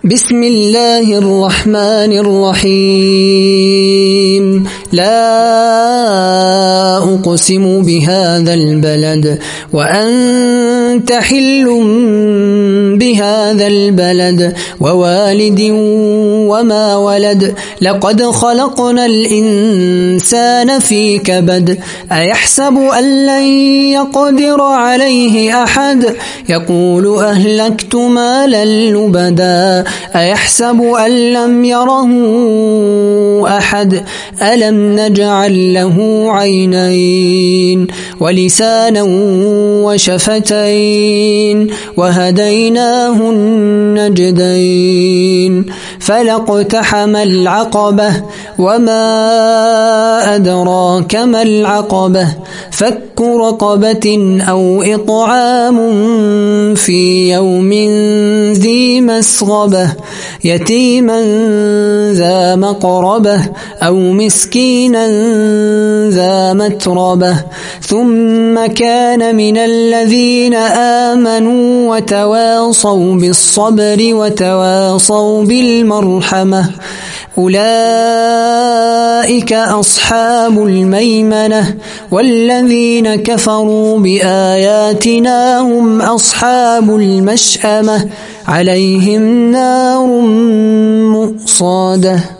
بسم الله الرحمن الرحيم لا أقسم بهذا البلد وأنت حل بهذا البلد ووالد وما ولد لقد خلقنا الإنسان في كبد أيحسب أن لن يقدر عليه أحد يقول أهلكت مالا لبدا أيحسب أن لم يره أحد ألم نجعل له عينين ولسانا وشفتين وهديناه النجدين فلاقتحم العقبة وما أدراك ما العقبة فك رقبة أو إطعام في يوم ذي مسغبة يتيما ذا مقربة أو مسكينا ذا متربة ثم كان من الذين آمنوا وتواصوا بالصبر وتواصوا بالمرحمة أولئك أصحاب الميمنة والذين كفروا بآياتنا هم أصحاب المشأمة عليهم نار مؤصدة.